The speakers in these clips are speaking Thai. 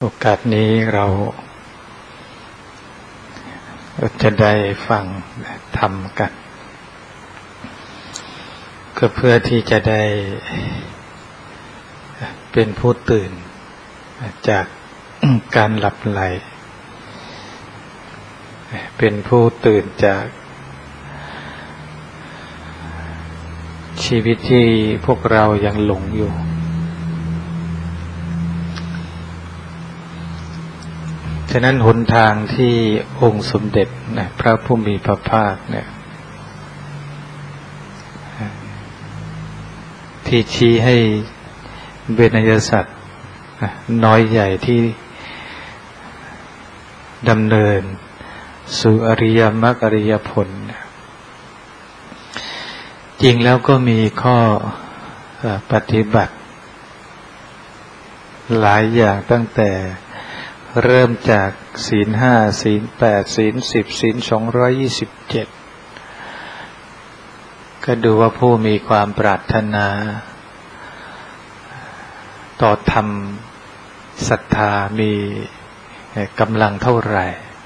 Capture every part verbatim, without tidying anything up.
โอกาสนี้เราจะได้ฟังธรรมกันก็เพื่อที่จะได้เป็นผู้ตื่นจากการหลับไหลเป็นผู้ตื่นจากชีวิตที่พวกเรายังหลงอยู่ฉะนั้นหนทางที่องค์สมเด็จนะพระผู้มีพระภาคเนี่ยที่ชี้ให้เวนยสัตว์น้อยใหญ่ที่ดำเนินสู่อริยมรรคอริยผลจริงแล้วก็มีข้อปฏิบัติหลายอย่างตั้งแต่เริ่มจากศีลห้าศีลแปดศีลสิบศีลสองร้อยยี่สิบเจ็ดก็ดูว่าผู้มีความปรารถนาต่อธรรมศรัทธามีกำลังเท่าไหร่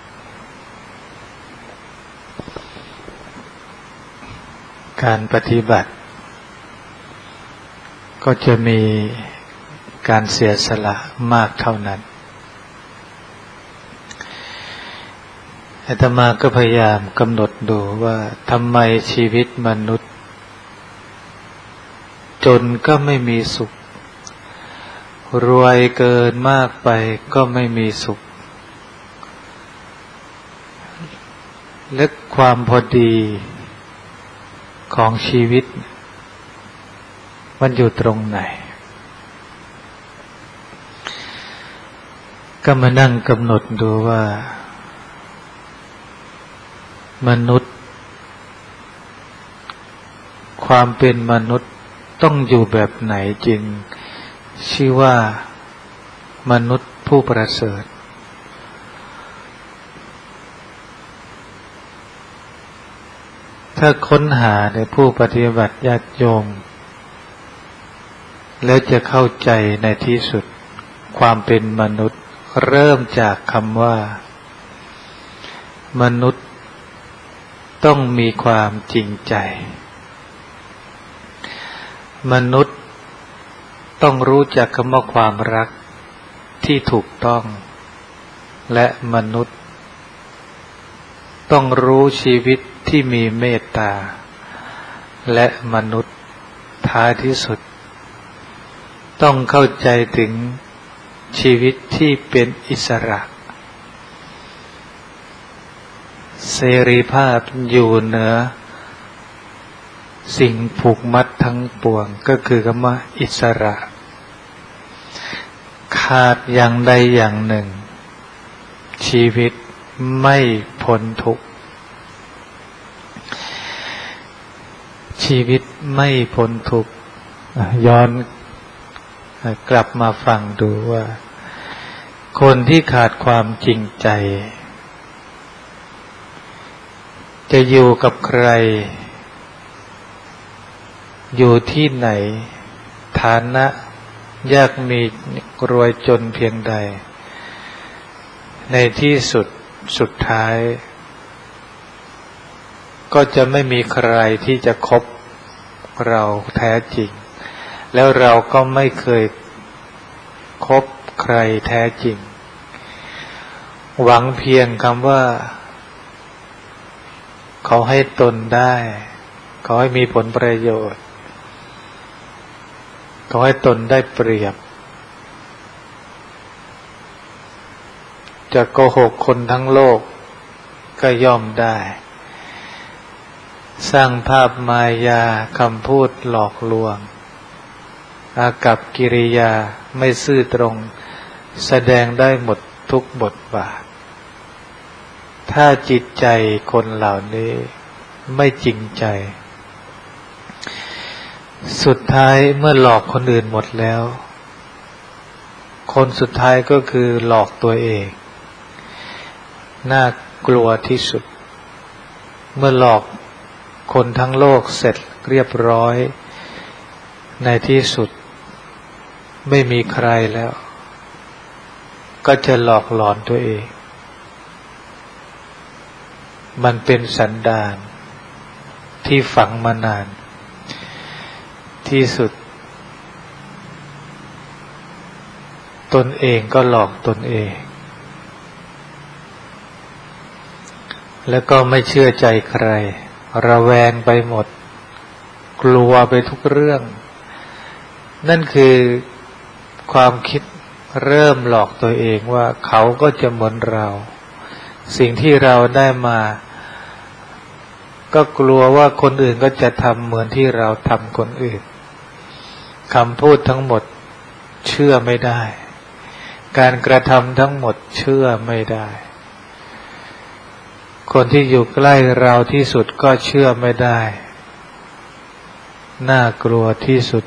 การปฏิบัติก็จะมีการเสียสละมากเท่านั้นอาตมาก็พยายามกำหนดดูว่าทำไมชีวิตมนุษย์จนก็ไม่มีสุขรวยเกินมากไปก็ไม่มีสุขและความพอดีของชีวิตมันอยู่ตรงไหนก็มานั่งกำหนดดูว่ามนุษย์ความเป็นมนุษย์ต้องอยู่แบบไหนจึงชื่อว่ามนุษย์ผู้ประเสริฐถ้าค้นหาในผู้ปฏิบัติญาติโยมแล้วจะเข้าใจในที่สุดความเป็นมนุษย์เริ่มจากคำว่ามนุษย์ต้องมีความจริงใจมนุษย์ต้องรู้จักคำว่าความรักที่ถูกต้องและมนุษย์ต้องรู้ชีวิตที่มีเมตตาและมนุษย์ท้ายที่สุดต้องเข้าใจถึงชีวิตที่เป็นอิสระเสรีภาพอยู่เหนือสิ่งผูกมัดทั้งปวงก็คือคำว่าอิสระขาดอย่างใดอย่างหนึ่งชีวิตไม่พ้นทุกข์ชีวิตไม่พ้นทุกข์ย้อนกลับมาฟังดูว่าคนที่ขาดความจริงใจจะอยู่กับใครอยู่ที่ไหนฐานะยากมีรวยจนเพียงใดในที่สุดสุดท้ายก็จะไม่มีใครที่จะคบเราแท้จริงแล้วเราก็ไม่เคยคบใครแท้จริงหวังเพียงคำว่าเขาให้ตนได้เขาให้มีผลประโยชน์เขาให้ตนได้เปรียบจะโกหกคนทั้งโลกก็ย่อมได้สร้างภาพมายาคำพูดหลอกลวงอากัปกิริยาไม่ซื่อตรงแสดงได้หมดทุกบทบาทถ้าจิตใจคนเหล่านี้ไม่จริงใจสุดท้ายเมื่อหลอกคนอื่นหมดแล้วคนสุดท้ายก็คือหลอกตัวเองน่ากลัวที่สุดเมื่อหลอกคนทั้งโลกเสร็จเรียบร้อยในที่สุดไม่มีใครแล้วก็จะหลอกหลอนตัวเองมันเป็นสันดานที่ฝังมานานที่สุดตนเองก็หลอกตนเองแล้วก็ไม่เชื่อใจใครระแวงไปหมดกลัวไปทุกเรื่องนั่นคือความคิดเริ่มหลอกตัวเองว่าเขาก็จะเหมือนเราสิ่งที่เราได้มาก็กลัวว่าคนอื่นก็จะทำเหมือนที่เราทำคนอื่นคำพูดทั้งหมดเชื่อไม่ได้การกระทำทั้งหมดเชื่อไม่ได้คนที่อยู่ใกล้เราที่สุดก็เชื่อไม่ได้น่ากลัวที่สุด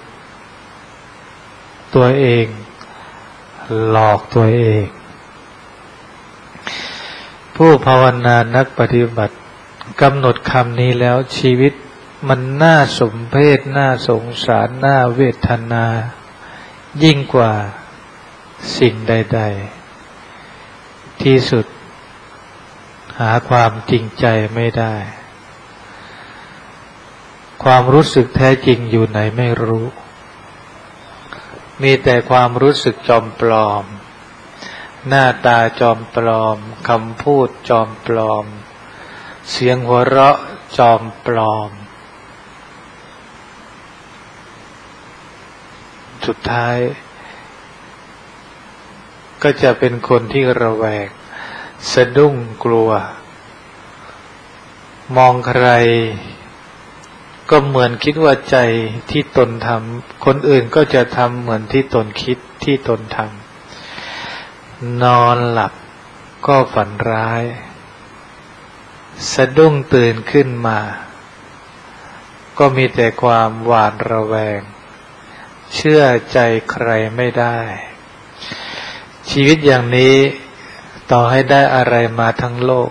ตัวเองหลอกตัวเองผู้ภาวนานักปฏิบัติกำหนดคำนี้แล้วชีวิตมันน่าสมเพชน่าสงสารน่าเวทนายิ่งกว่าสิ่งใดๆที่สุดหาความจริงใจไม่ได้ความรู้สึกแท้จริงอยู่ไหนไม่รู้มีแต่ความรู้สึกจอมปลอมหน้าตาจอมปลอมคำพูดจอมปลอมเสียงหัวเราะจอมปลอมสุดท้ายก็จะเป็นคนที่ระแวงสะดุ้งกลัวมองใครก็เหมือนคิดว่าใจที่ตนทำคนอื่นก็จะทำเหมือนที่ตนคิดที่ตนทำนอนหลับก็ฝันร้ายสะดุ้งตื่นขึ้นมาก็มีแต่ความหวาดระแวงเชื่อใจใครไม่ได้ชีวิตอย่างนี้ต่อให้ได้อะไรมาทั้งโลก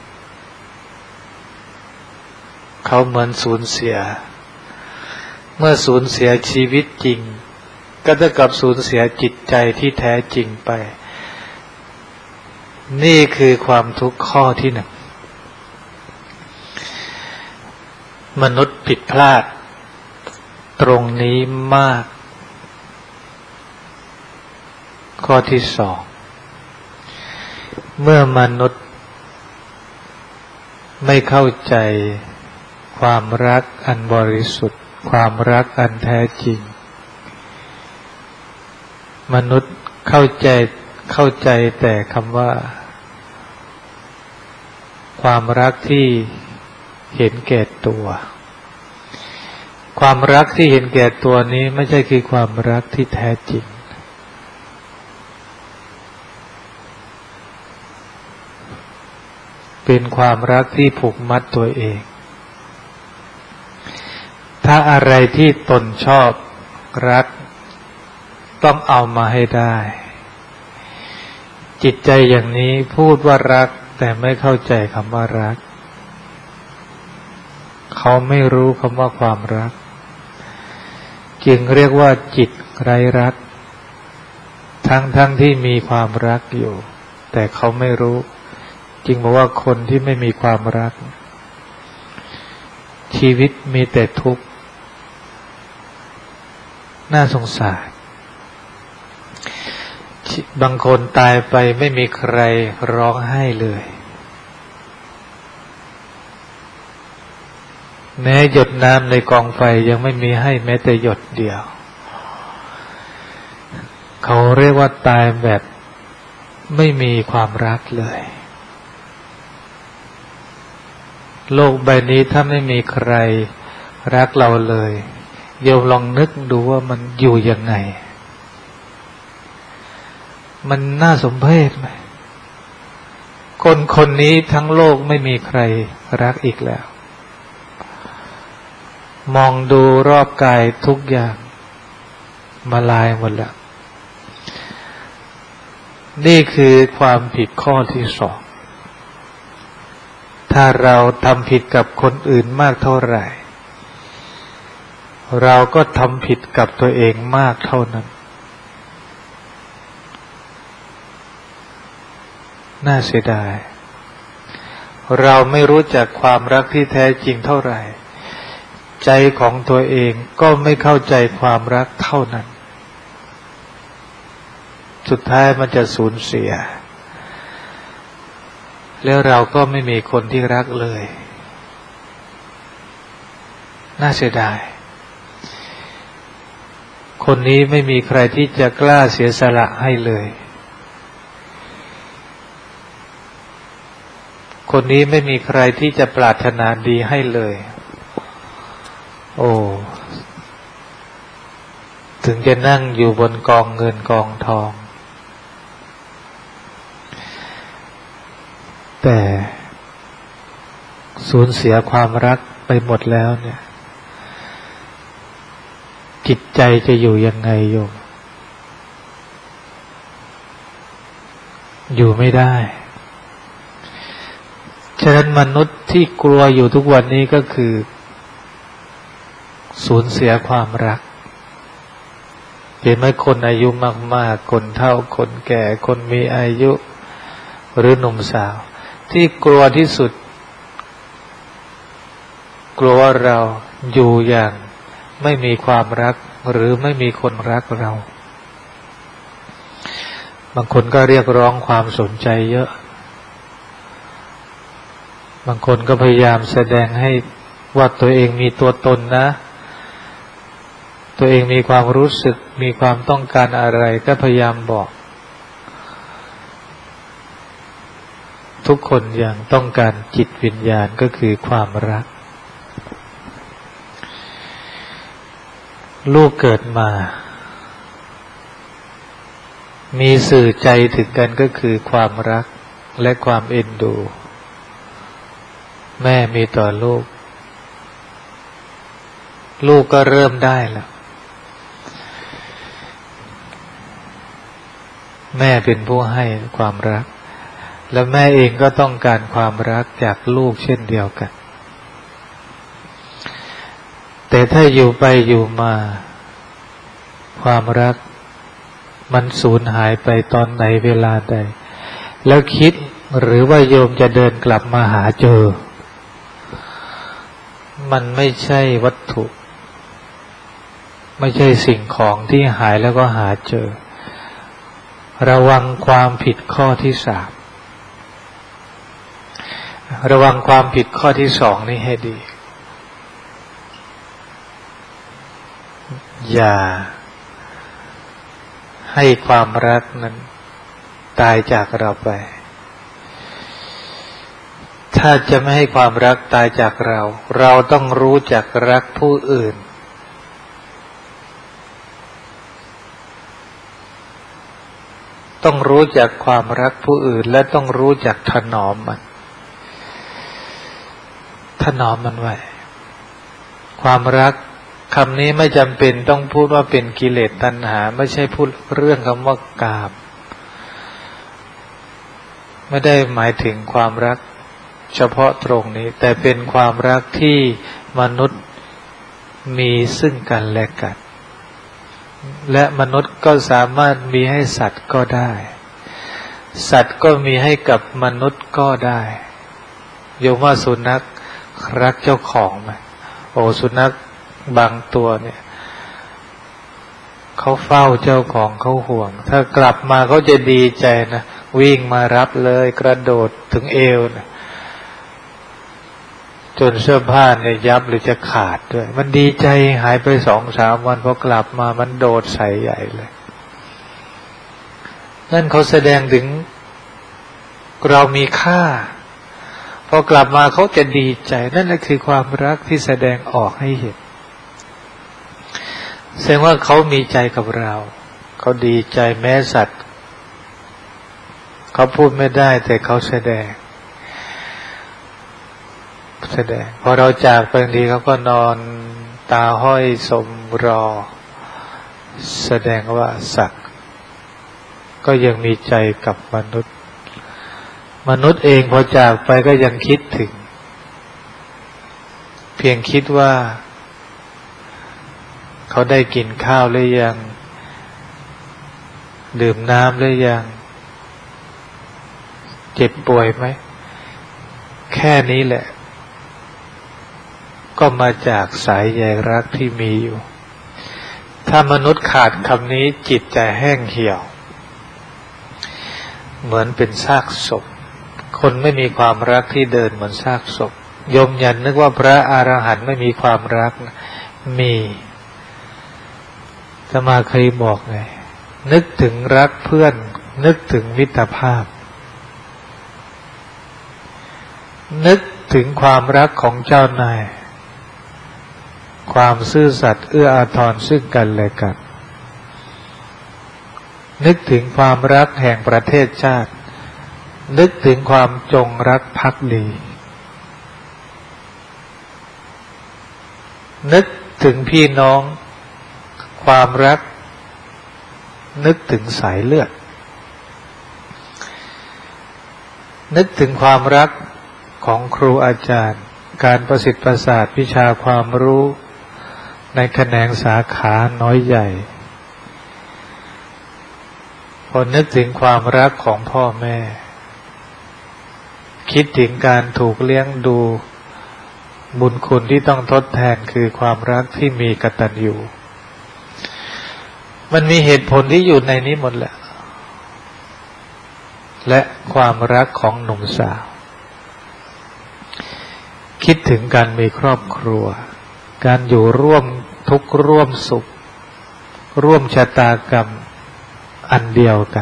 เขาเหมือนสูญเสียเมื่อสูญเสียชีวิตจริงก็เท่ากับสูญเสียจิตใจที่แท้จริงไปนี่คือความทุกข์ข้อที่หนึ่งมนุษย์ผิดพลาดตรงนี้มากข้อที่สองเมื่อมนุษย์ไม่เข้าใจความรักอันบริสุทธิ์ความรักอันแท้จริงมนุษย์เข้าใจเข้าใจแต่คำว่าความรักที่เห็นแก่ตัวความรักที่เห็นแก่ตัวนี้ไม่ใช่คือความรักที่แท้จริงเป็นความรักที่ผูกมัดตัวเองถ้าอะไรที่ตนชอบรักต้องเอามาให้ได้จิตใจอย่างนี้พูดว่ารักแต่ไม่เข้าใจคำว่ารักเขาไม่รู้คำว่าความรักจึงเรียกว่าจิตไร้รักทั้งทั้งที่มีความรักอยู่แต่เขาไม่รู้จึงบอกว่าคนที่ไม่มีความรักชีวิตมีแต่ทุกข์น่าสงสารบางคนตายไปไม่มีใครร้องไห้เลยแม้หยดน้ำในกองไฟยังไม่มีให้แม้แต่หยดเดียวเขาเรียกว่าตายแบบไม่มีความรักเลยโลกใบนี้ถ้าไม่มีใครรักเราเลยโยมลองนึกดูว่ามันอยู่ยังไงมันน่าสมเพชไหมคนคนนี้ทั้งโลกไม่มีใครรักอีกแล้วมองดูรอบกายทุกอย่างมาลายหมดแล้วนี่คือความผิดข้อที่สองถ้าเราทำผิดกับคนอื่นมากเท่าไหร่เราก็ทำผิดกับตัวเองมากเท่านั้นน่าเสียดายเราไม่รู้จักความรักที่แท้จริงเท่าไหร่ใจของตัวเองก็ไม่เข้าใจความรักเท่านั้นสุดท้ายมันจะสูญเสียแล้วเราก็ไม่มีคนที่รักเลยน่าเสียดายคนนี้ไม่มีใครที่จะกล้าเสียสละให้เลยคนนี้ไม่มีใครที่จะปรารถนาดีให้เลยโอ้ถึงจะนั่งอยู่บนกองเงินกองทองแต่สูญเสียความรักไปหมดแล้วเนี่ยจิตใจจะอยู่ยังไงโยมอยู่ไม่ได้ฉะนั้นมนุษย์ที่กลัวอยู่ทุกวันนี้ก็คือสูญเสียความรักเห็นไหมคนอายุมากๆคนเฒ่าคนแก่คนมีอายุหรือหนุ่มสาวที่กลัวที่สุดกลัวว่าเราอยู่อย่างไม่มีความรักหรือไม่มีคนรักเราบางคนก็เรียกร้องความสนใจเยอะบางคนก็พยายามแสดงให้ว่าตัวเองมีตัวตนนะตัวเองมีความรู้สึกมีความต้องการอะไรก็พยายามบอกทุกคนอย่างต้องการจิตวิญญาณก็คือความรักลูกเกิดมามีสื่อใจถึงกันก็คือความรักและความเอ็นดูแม่มีต่อลูกลูกก็เริ่มได้แล้วแม่เป็นผู้ให้ความรักและแม่เองก็ต้องการความรักจากลูกเช่นเดียวกันแต่ถ้าอยู่ไปอยู่มาความรักมันสูญหายไปตอนไหนเวลาใดแล้วคิดหรือว่าโยมจะเดินกลับมาหาเจอมันไม่ใช่วัตถุไม่ใช่สิ่งของที่หายแล้วก็หาเจอระวังความผิดข้อที่สามระวังความผิดข้อที่สองนี่ให้ดีอย่าให้ความรักนั้นตายจากเราไปถ้าจะไม่ให้ความรักตายจากเราเราต้องรู้จักรักผู้อื่นต้องรู้จักความรักผู้อื่นและต้องรู้จักถนอมมันถนอมมันไว้ความรักคำนี้ไม่จำเป็นต้องพูดว่าเป็นกิเลสตัณหาไม่ใช่พูดเรื่องคำว่ากามไม่ได้หมายถึงความรักเฉพาะตรงนี้แต่เป็นความรักที่มนุษย์มีซึ่งกันและกันและมนุษย์ก็สามารถมีให้สัตว์ก็ได้สัตว์ก็มีให้กับมนุษย์ก็ได้โยมว่าสุนัขรักเจ้าของไหมโอ้สุนัขบางตัวเนี่ยเขาเฝ้าเจ้าของเขาห่วงถ้ากลับมาเขาจะดีใจนะวิ่งมารับเลยกระโดดถึงเอวนะจนเสื้อผ้าเนี่ยยับหรือจะขาดด้วยมันดีใจหายไปสองสามวันพอกลับมามันโดดใส่ใหญ่เลยนั่นเขาแสดงถึงเรามีค่าพอกลับมาเขาจะดีใจนั่นแหละคือความรักที่แสดงออกให้เห็นแสดงว่าเขามีใจกับเราเขาดีใจแม้สัตว์เขาพูดไม่ได้แต่เขาแสดงแสดงพอเราจากไปบางทีเขาก็นอนตาห้อยสมรอแสดงว่าสัตว์ก็ยังมีใจกับมนุษย์มนุษย์เองพอจากไปก็ยังคิดถึงเพียงคิดว่าเขาได้กินข้าวหรือยังดื่มน้ำหรือยังเจ็บป่วยไหมแค่นี้แหละก็มาจากสายใยรักที่มีอยู่ถ้ามนุษย์ขาดคำนี้จิตจะแห้งเหี่ยวเหมือนเป็นซากศพคนไม่มีความรักที่เดินเหมือนซากศพโยมอย่านึกว่าพระอรหันต์ไม่มีความรักมีอาตมาเคยบอกไงนึกถึงรักเพื่อนนึกถึงมิตรภาพนึกถึงความรักของเจ้านายความซื่อสัตย์เอื้ออาทรซึ่งกันและกันนึกถึงความรักแห่งประเทศชาตินึกถึงความจงรักภักดีนึกถึงพี่น้องความรักนึกถึงสายเลือดนึกถึงความรักของครูอาจารย์การประสิทธิ์ประสาทวิชาความรู้ในแขนงสาขาน้อยใหญ่พอนึกถึงความรักของพ่อแม่คิดถึงการถูกเลี้ยงดูบุญคุณที่ต้องทดแทนคือความรักที่มีกตัญญูมันมีเหตุผลที่อยู่ในนี้หมดแหละและความรักของหนุ่มสาวคิดถึงการมีครอบครัวการอยู่ร่วมทุกข์ร่วมสุขร่วมชะตากรรมอันเดียวกัน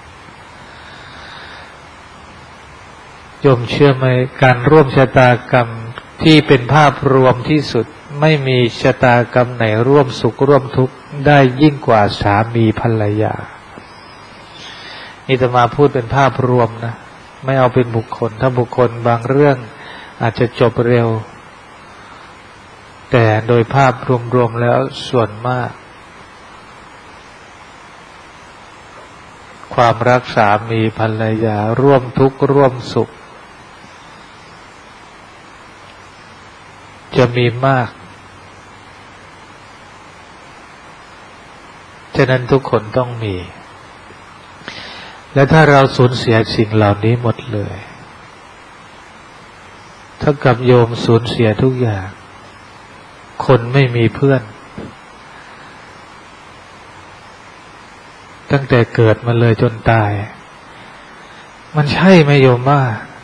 โยมเชื่อไหมการร่วมชะตากรรมที่เป็นภาพรวมที่สุดไม่มีชะตากรรมไหนร่วมสุขร่วมทุกข์ได้ยิ่งกว่าสามีภรรยานี่อาตมาพูดเป็นภาพรวมนะไม่เอาเป็นบุคคลถ้าบุคคลบางเรื่องอาจจะจบเร็วแต่โดยภาพรวมๆแล้วส่วนมากความรักสามีภรรยาร่วมทุกข์ร่วมสุขจะมีมากฉะนั้นทุกคนต้องมีและถ้าเราสูญเสียสิ่งเหล่านี้หมดเลยเท่ากับโยมสูญเสียทุกอย่างคนไม่มีเพื่อนตั้งแต่เกิดมาเลยจนตายมันใช่ไหมโยมว่า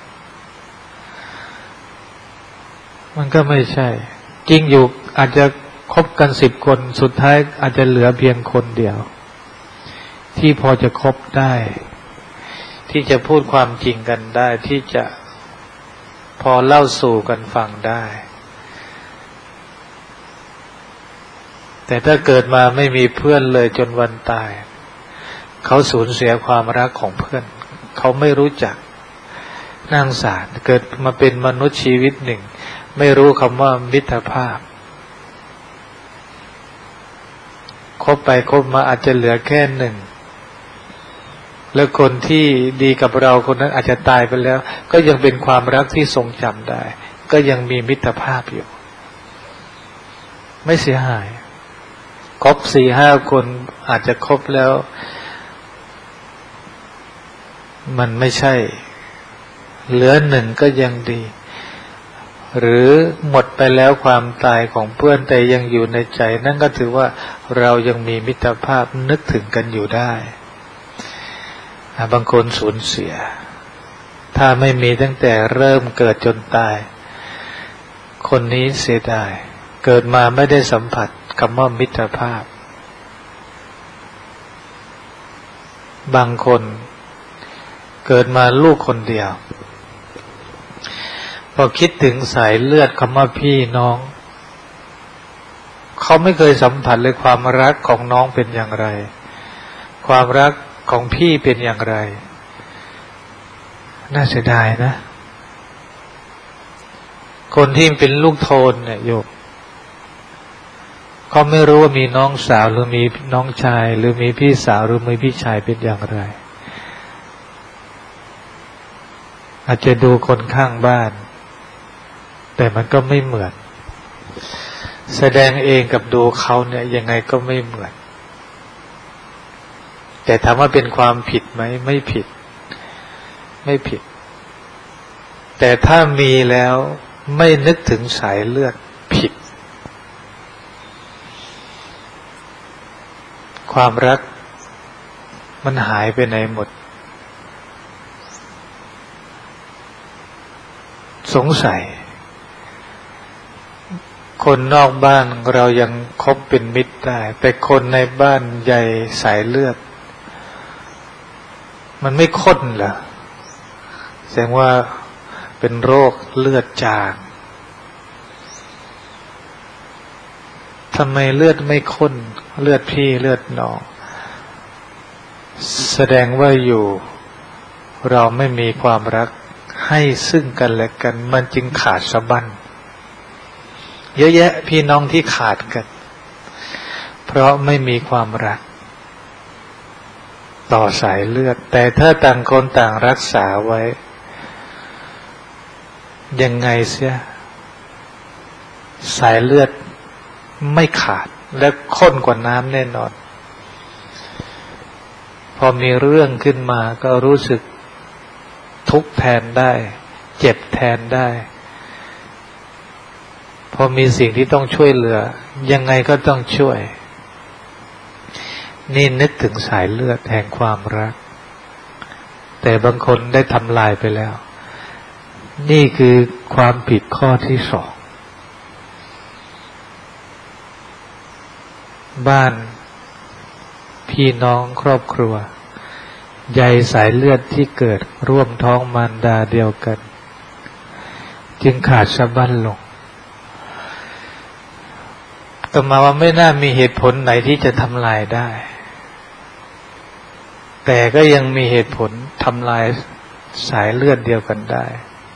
มันก็ไม่ใช่จริงอยู่อาจจะคบกันสิบคนสุดท้ายอาจจะเหลือเพียงคนเดียวที่พอจะคบได้ที่จะพูดความจริงกันได้ที่จะพอเล่าสู่กันฟังได้แต่ถ้าเกิดมาไม่มีเพื่อนเลยจนวันตายเขาสูญเสียความรักของเพื่อนเขาไม่รู้จักน่าสงสารเกิดมาเป็นมนุษย์ชีวิตหนึ่งไม่รู้คำว่ามิตรภาพคบไปคบมาอาจจะเหลือแค่หนึ่งแล้วคนที่ดีกับเราคนนั้นอาจจะตายไปแล้วก็ยังเป็นความรักที่ทรงจำได้ก็ยังมีมิตรภาพอยู่ไม่เสียหายคบสี่ห้าคนอาจจะคบแล้วมันไม่ใช่เหลือหนึ่งก็ยังดีหรือหมดไปแล้วความตายของเพื่อนแต่ยังอยู่ในใจนั่นก็ถือว่าเรายังมีมิตรภาพนึกถึงกันอยู่ได้บางคนสูญเสียถ้าไม่มีตั้งแต่เริ่มเกิดจนตายคนนี้เสียดายเกิดมาไม่ได้สัมผัสคำว่ามิตรภาพบางคนเกิดมาลูกคนเดียวพอคิดถึงสายเลือดคำว่าพี่น้องเขาไม่เคยสัมผัสเลยความรักของน้องเป็นอย่างไรความรักของพี่เป็นอย่างไรน่าเสียดายนะคนที่เป็นลูกโทนเนี่ยโยมเขาไม่รู้ว่ามีน้องสาวหรือมีน้องชายหรือมีพี่สาวหรือมีพี่ชายเป็นอย่างไรอาจจะดูคนข้างบ้านแต่มันก็ไม่เหมือนแสดงเองกับดูเขาเนี่ยยังไงก็ไม่เหมือนแต่ถามว่าเป็นความผิดไหมไม่ผิดไม่ผิดแต่ถ้ามีแล้วไม่นึกถึงสายเลือดผิดความรักมันหายไปไหนหมดสงสัยคนนอกบ้านเรายังคบเป็นมิตรได้แต่คนในบ้านใหญ่สายเลือดมันไม่ข้นเหรอแสดงว่าเป็นโรคเลือดจางทำไมเลือดไม่ข้นเลือดพี่เลือดน้องแสดงว่าอยู่เราไม่มีความรักให้ซึ่งกันและกันมันจึงขาดสะบั้นเยอะแยะพี่น้องที่ขาดกันเพราะไม่มีความรักต่อสายเลือดแต่ถ้าต่างคนต่างรักษาไว้ยังไงเสียสายเลือดไม่ขาดและข้นกว่าน้ำแน่นอนพอมีเรื่องขึ้นมาก็รู้สึกทุกข์แทนได้เจ็บแทนได้พอมีสิ่งที่ต้องช่วยเหลือยังไงก็ต้องช่วยนี่นึกถึงสายเลือดแห่งความรักแต่บางคนได้ทำลายไปแล้วนี่คือความผิดข้อที่สองบ้านพี่น้องครอบครัวใยสายเลือดที่เกิดร่วมท้องมารดาเดียวกันจึงขาดสะบั้นลงต่อมาว่าไม่น่ามีเหตุผลไหนที่จะทำลายได้แต่ก็ยังมีเหตุผลทำลายสายเลือดเดียวกันได้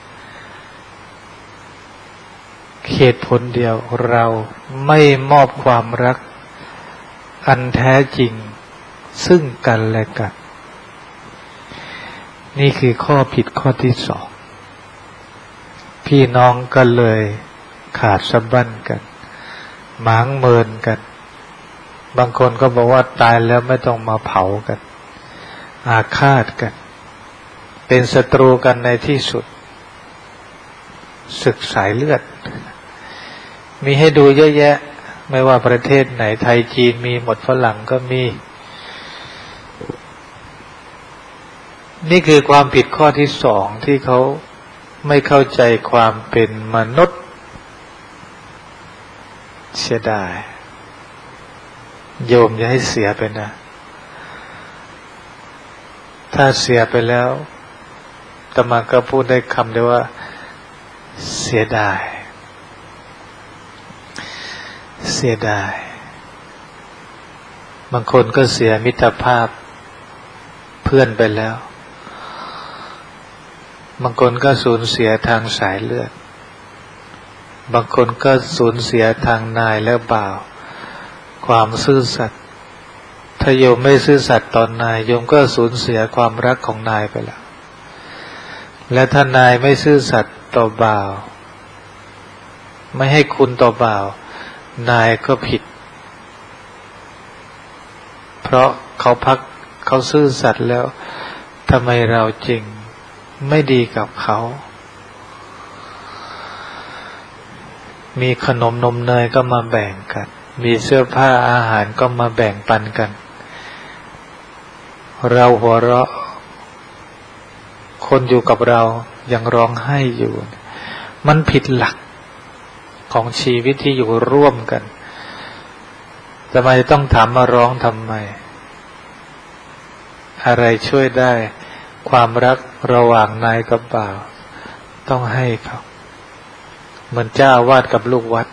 เหตุผลเดียวเราไม่มอบความรักอันแท้จริงซึ่งกันและกันนี่คือข้อผิดข้อที่สองพี่น้องก็เลยขาดสะบั้นกันหมางเมินกันบางคนก็บอกว่าตายแล้วไม่ต้องมาเผากันอาฆาตกันเป็นศัตรูกันในที่สุดศึกสายเลือดมีให้ดูเยอะแยะไม่ว่าประเทศไหนไทยจีนมีหมดฝรั่งก็มีนี่คือความผิดข้อที่สองที่เขาไม่เข้าใจความเป็นมนุษย์เสียดายโยมอย่าให้เสียไปนะถ้าเสียไปแล้วอาตมาก็พูดได้คำเดียวว่าเสียดายเสียดายบางคนก็เสียมิตรภาพเพื่อนไปแล้วบางคนก็สูญเสียทางสายเลือดบางคนก็สูญเสียทางนายและบ่าวความซื่อสัตย์ถ้าโยมไม่ซื่อสัตย์ต่อนายโยมก็สูญเสียความรักของนายไปแล้วและถ้านายไม่ซื่อสัตย์ต่อบ่าวไม่ให้คุณต่อบ่าวนายก็ผิดเพราะเขาพักเขาซื่อสัตย์แล้วทำไมเราจริงไม่ดีกับเขามีขนมนมเนยก็มาแบ่งกันมีเสื้อผ้าอาหารก็มาแบ่งปันกันเราหัวเราะคนอยู่กับเรายังร้องไห้อยู่มันผิดหลักของชีวิตที่อยู่ร่วมกันทำไมต้องถามมาร้องทำไมอะไรช่วยได้ความรักระหว่างนายกับบ่าวต้องให้เขาเหมือนเจ้าอาวาสกับลูกวัด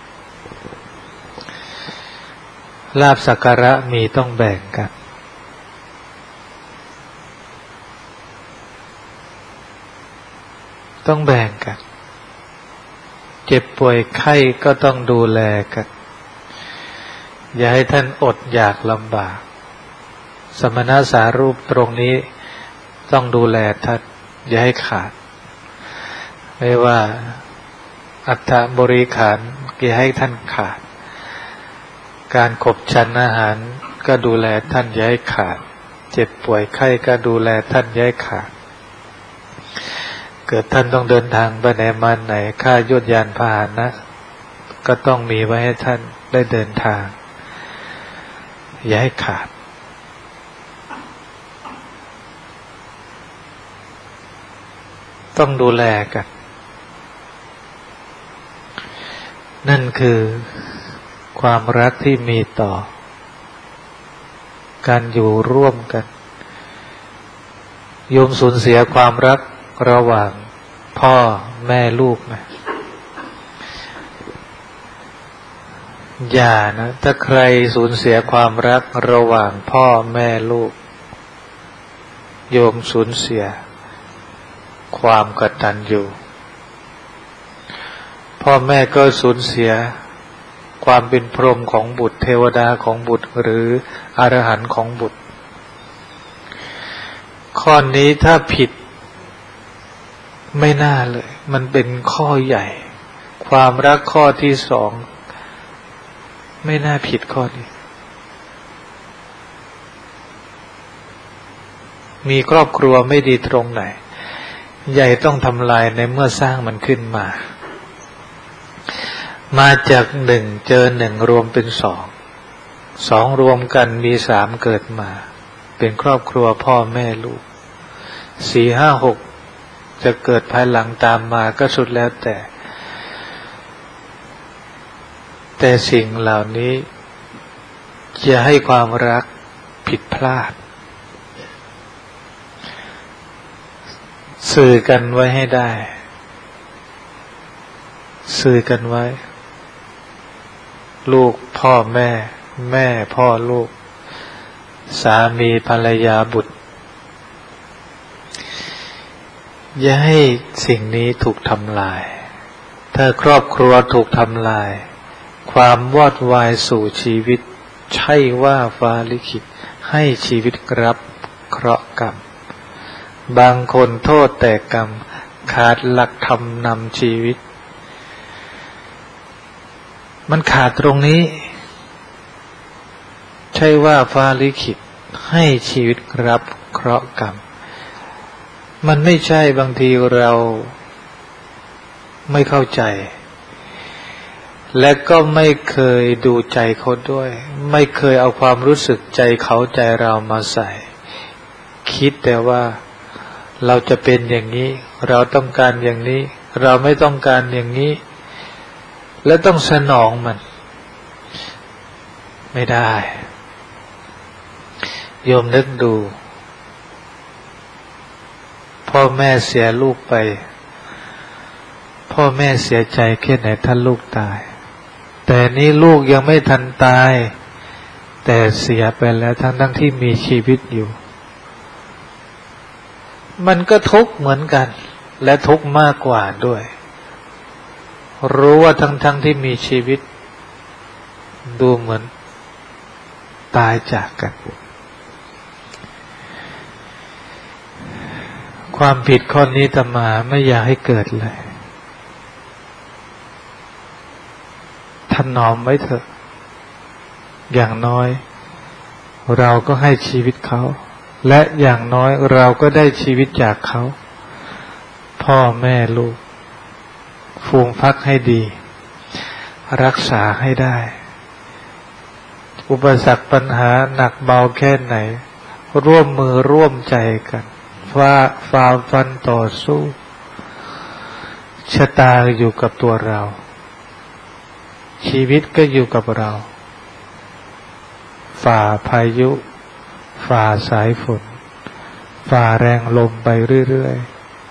ลาภสักการะมีต้องแบ่งกันต้องแบ่งกันเจ็บป่วยไข้ก็ต้องดูแลกันอย่าให้ท่านอดอยากลำบากสมณสารูปตรงนี้ต้องดูแลท่านอย่าให้ขาดไม่ว่าอัฐบริขารอย่าให้ท่านขาดการขบฉันอาหารก็ดูแลท่านอย่าให้ขาดเจ็บป่วยไข้ก็ดูแลท่านอย่าให้ขาดเกิดท่านต้องเดินทางไปไหนมาไหนค่ายวดยานพาหนะก็ต้องมีไว้ให้ท่านได้เดินทางอย่าให้ขาดต้องดูแลกันนั่นคือความรักที่มีต่อการอยู่ร่วมกันโยมสูญเสียความรักระหว่างพ่อแม่ลูกนะอย่านะถ้าใครสูญเสียความรักระหว่างพ่อแม่ลูกโยมสูญเสียความกตัญญูพ่อแม่ก็สูญเสียความเป็นพรหมของบุตรเทวดาของบุตรหรืออรหันต์ของบุตรข้อนี้ถ้าผิดไม่น่าเลยมันเป็นข้อใหญ่ความรักข้อที่สองไม่น่าผิดข้อนี้มีครอบครัวไม่ดีตรงไหนใหญ่ต้องทำลายในเมื่อสร้างมันขึ้นมามาจากหนึ่งเจอหนึ่งรวมเป็นสองสองรวมกันมีสามเกิดมาเป็นครอบครัวพ่อแม่ลูกสี่ห้าหกจะเกิดภายหลังตามมาก็สุดแล้วแต่แต่สิ่งเหล่านี้จะให้ความรักผิดพลาดสื่อกันไว้ให้ได้สื่อกันไว้ลูกพ่อแม่แม่พ่อลูกสามีภรรยาบุตรอย่าให้สิ่งนี้ถูกทำลายถ้าครอบครัวถูกทำลายความวอดวายสู่ชีวิตใช่ว่าฟ้าลิขิตให้ชีวิตรับเคราะห์กรรมบางคนโทษแต่กรรมขาดหลักธรรมนำชีวิตมันขาดตรงนี้ใช่ว่าฟ้าลิขิตให้ชีวิตรับเคราะห์กรรมมันไม่ใช่บางทีเราไม่เข้าใจและก็ไม่เคยดูใจเขาด้วยไม่เคยเอาความรู้สึกใจเขาใจเรามาใส่คิดแต่ว่าเราจะเป็นอย่างนี้เราต้องการอย่างนี้เราไม่ต้องการอย่างนี้และต้องสนองมันไม่ได้โยมนึกดูพ่อแม่เสียลูกไปพ่อแม่เสียใจแค่ไหนถ้าลูกตายแต่นี้ลูกยังไม่ทันตายแต่เสียไปแล้วทั้งทั้งที่มีชีวิตอยู่มันก็ทุกข์เหมือนกันและทุกข์มากกว่าด้วยรู้ว่าทั้งทั้งที่มีชีวิตดูเหมือนตายจากกันความผิดข้อนี้อาตมาไม่อยากให้เกิดเลยถนอมไว้เถอะอย่างน้อยเราก็ให้ชีวิตเขาและอย่างน้อยเราก็ได้ชีวิตจากเขาพ่อแม่ลูกฟูมฟักให้ดีรักษาให้ได้อุปสรรคปัญหาหนักเบาแค่ไหนร่วมมือร่วมใจกันฝ่าฝ่าฟันต่อสู้ชะตาอยู่กับตัวเราชีวิตก็อยู่กับเราฝ่าพายุฝ่าสายฝนฝ่าแรงลมไปเรื่อย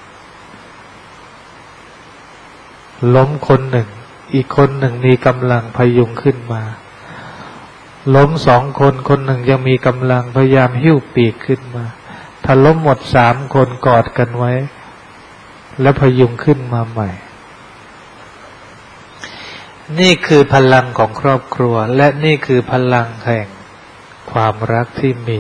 ๆล้มคนหนึ่งอีกคนหนึ่งมีกำลังพยุงขึ้นมาล้มสองคนคนหนึ่งยังมีกำลังพยายามหิ้วปีกขึ้นมาถ้าล้มหมดสามคนกอดกันไว้แล้วพยุงขึ้นมาใหม่นี่คือพลังของครอบครัวและนี่คือพลังแห่งความรักที่มี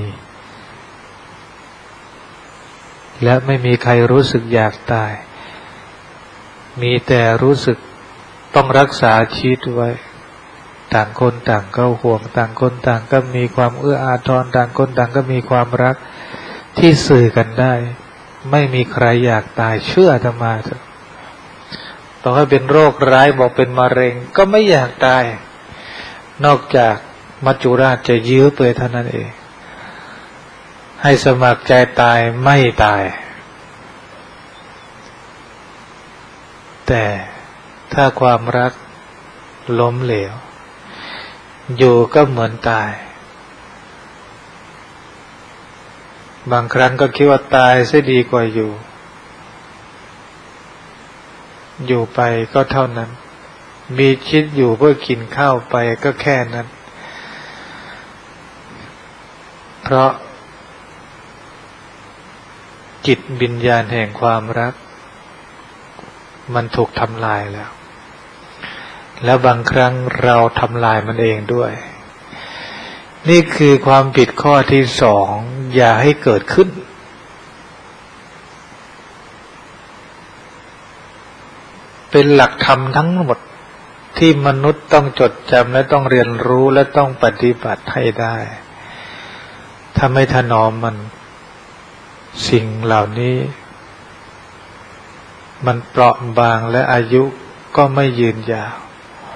และไม่มีใครรู้สึกอยากตายมีแต่รู้สึกต้องรักษาชีวิตไว้ต่างคนต่างก็ห่วงต่างคนต่างก็มีความเอื้ออาทรต่างคนต่างก็มีความรักที่สื่อกันได้ไม่มีใครอยากตายเชื่ออาตมาเถอะต่อให้เป็นโรคร้ายบอกเป็นมะเร็งก็ไม่อยากตายนอกจากมัจจุราชจะยื้อไปเท่านั้นเองให้สมัครใจตายไม่ตายแต่ถ้าความรักล้มเหลวอยู่ก็เหมือนตายบางครั้งก็คิดว่าตายเสียดีกว่าอยู่อยู่ไปก็เท่านั้นมีคิดอยู่เพื่อกินข้าวไปก็แค่นั้นเพราะจิตวิญญาณแห่งความรักมันถูกทำลายแล้วแล้วบางครั้งเราทำลายมันเองด้วยนี่คือความผิดข้อที่สองอย่าให้เกิดขึ้นเป็นหลักธรรมทั้งหมดที่มนุษย์ต้องจดจำและต้องเรียนรู้และต้องปฏิบัติให้ได้ถ้าไม่ถนอมมันสิ่งเหล่านี้มันเปราะบางและอายุก็ไม่ยืนยาว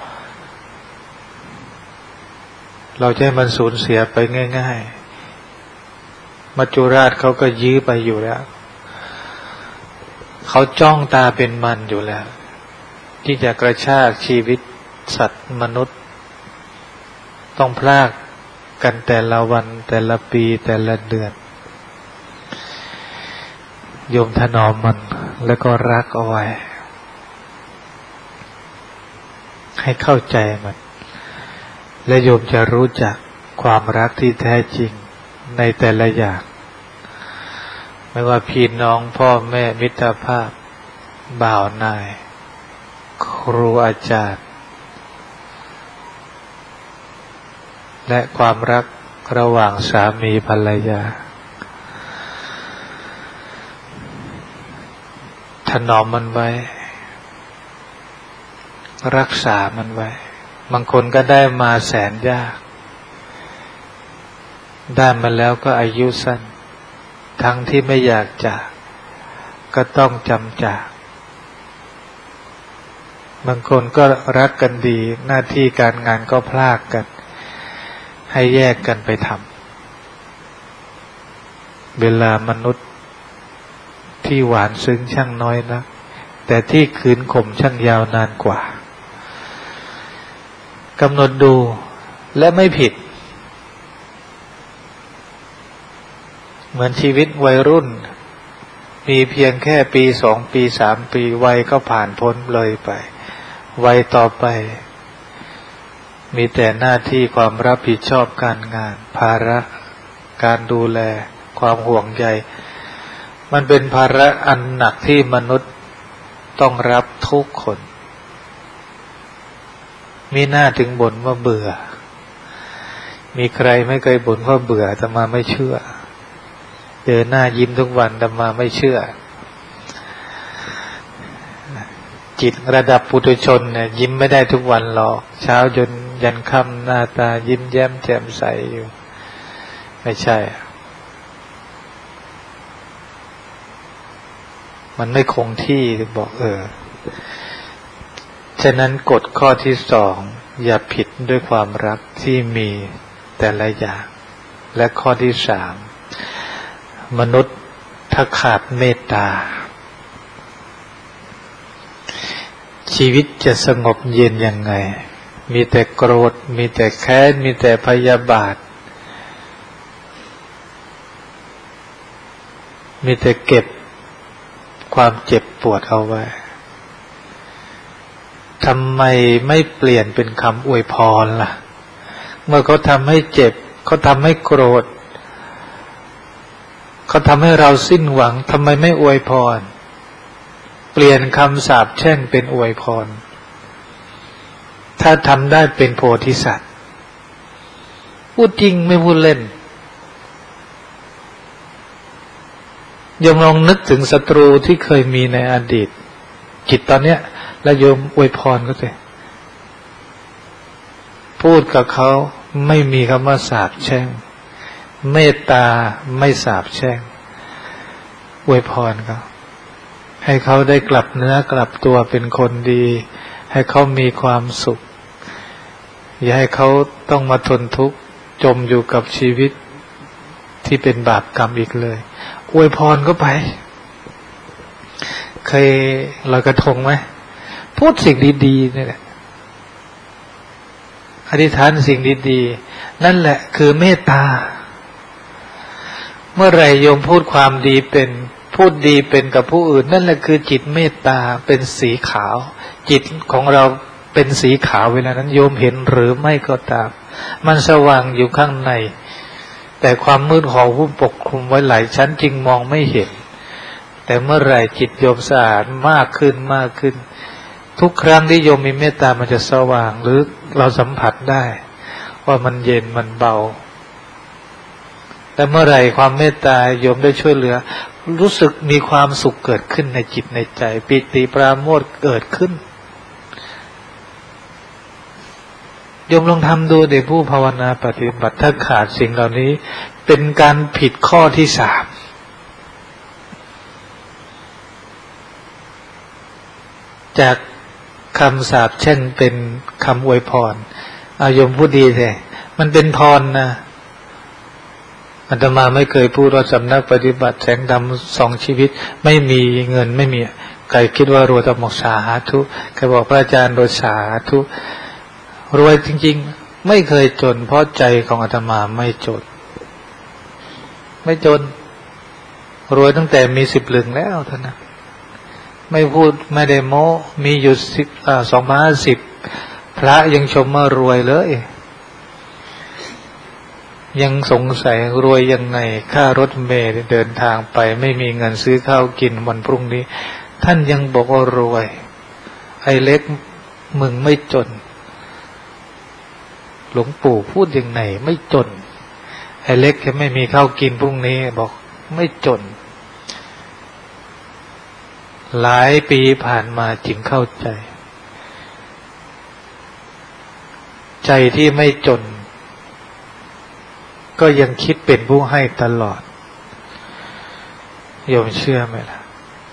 เราจะให้มันสูญเสียไปง่ายๆมัจจุราชเขาก็ยื้อไปอยู่แล้วเขาจ้องตาเป็นมันอยู่แล้วที่จะกระชากชีวิตสัตว์มนุษย์ต้องพลากกันแต่ละวันแต่ละปีแต่ละเดือนโยมถนอมมันแล้วก็รักเอาไว้ให้เข้าใจมันและโยมจะรู้จักความรักที่แท้จริงในแต่ละอย่างไม่ว่าพี่น้องพ่อแม่มิตรภาพบ่าวนายครูอาจารย์และความรักระหว่างสามีภรรยาถนอมมันไว้รักษามันไว้บางคนก็ได้มาแสนยากได้มาแล้วก็อายุสั้นทั้งที่ไม่อยากจากก็ต้องจำจากบางคนก็รักกันดีหน้าที่การงานก็พลากกันให้แยกกันไปทำเวลามนุษย์ที่หวานซึ้งช่างน้อยนักแต่ที่ขืนข่มช่างยาวนานกว่ากำหนดดูและไม่ผิดเหมือนชีวิตวัยรุ่นมีเพียงแค่ปีสองปีสามปีวัยก็ผ่านพ้นเลยไปวัยต่อไปมีแต่หน้าที่ความรับผิดชอบการงานภาระการดูแลความห่วงใยมันเป็นภาระอันหนักที่มนุษย์ต้องรับทุกคนมีหน้าถึงบ่นว่าเบื่อมีใครไม่เคยบ่นว่าเบื่อแต่มาไม่เชื่อเจอหน้ายิ้มทุกวันแต่มาไม่เชื่อจิตระดับปุถุชนเนี่ยยิ้มไม่ได้ทุกวันหรอกเช้าจนยันค่ำหน้าตายิ้มแย้มแจ่มใสอยู่ไม่ใช่มันไม่คงที่บอกเออฉะนั้นกฎข้อที่สองอย่าผิดด้วยความรักที่มีแต่ละอย่างและข้อที่สามมนุษย์ถ้าขาดเมตตาชีวิตจะสงบเย็นยังไงมีแต่โกรธมีแต่แค้นมีแต่พยาบาทมีแต่เก็บความเจ็บปวดเอาไว้ทำไมไม่เปลี่ยนเป็นคำอวยพรล่ะเมื่อเขาทำให้เจ็บเขาทำให้โกรธเขาทำให้เราสิ้นหวังทำไมไม่อวยพรเปลี่ยนคำสาปแช่งเป็นอวยพรถ้าทำได้เป็นโพธิสัตว์พูดจริงไม่พูดเล่นโยมลองนึกถึงศัตรูที่เคยมีในอดีตจิตตอนเนี้ยแล้วโยมอวยพรก็สิพูดกับเขาไม่มีคำว่าสาปแช่งเมตตาไม่สาปแช่งออวยพรเขาให้เขาได้กลับเนื้อกลับตัวเป็นคนดีให้เขามีความสุขอย่าให้เขาต้องมาทนทุกข์จมอยู่กับชีวิตที่เป็นบาปกรรมอีกเลยอวยพรก็ไปเคยลอยกระทงไหมพูดสิ่งดีๆนี่แหละอธิษฐานสิ่งดีๆนั่นแหละคือเมตตาเมื่อไหร่โยมพูดความดีเป็นพูดดีเป็นกับผู้อื่นนั่นแหละคือจิตเมตตาเป็นสีขาวจิตของเราเป็นสีขาวเวลานั้นโยมเห็นหรือไม่ก็ตามมันสว่างอยู่ข้างในแต่ความมืดห่อหุ้มปกคลุมไว้หลายชั้นจึงมองไม่เห็นแต่เมื่อไหร่จิตโยมสะอาดมากขึ้นมากขึ้นทุกครั้งที่โยมมีเมตตามันจะสว่างหรือเราสัมผัสได้ว่ามันเย็นมันเบาแต่เมื่อไหร่ความเมตตาโยมได้ช่วยเหลือรู้สึกมีความสุขเกิดขึ้นในจิตในใจปิติปราโมทย์เกิดขึ้นโยมลองทำดูเดี๋ยวผู้ภาวนาปฏิบัติถ้าขาดสิ่งเหล่านี้เป็นการผิดข้อที่สามจากคำสาปแช่งเป็นคำอวยพรอายมพูดดีแท้มันเป็นพรนะอาตมาไม่เคยพูดว่าสำนักปฏิบัติแสงดำสองชีวิตไม่มีเงินไม่มีใครคิดว่ารวยต้องบอกสาธุใครบอกพระอาจารย์รวยสาธุรวยจริงๆไม่เคยจนเพราะใจของอาตมาไม่จนไม่จนรวยตั้งแต่มีสิบลึงแล้วท่านนะไม่พูดไม่ได้โม้มีอยู่สิบอ่าสองพันห้าสิบพระยังชมว่ารวยเลยยังสงสัยรวยยังไงค่ารถเมล์เดินทางไปไม่มีเงินซื้อข้าวกินวันพรุ่งนี้ท่านยังบอกว่ารวยไอ้เล็กมึงไม่จนหลวงปู่พูดยังไงไม่จนไอ้เล็กแค่ไม่มีข้าวกินพรุ่งนี้บอกไม่จนหลายปีผ่านมาจึงเข้าใจใจที่ไม่จนก็ยังคิดเป็นผู้ให้ตลอดโยมเชื่อไหมล่ะ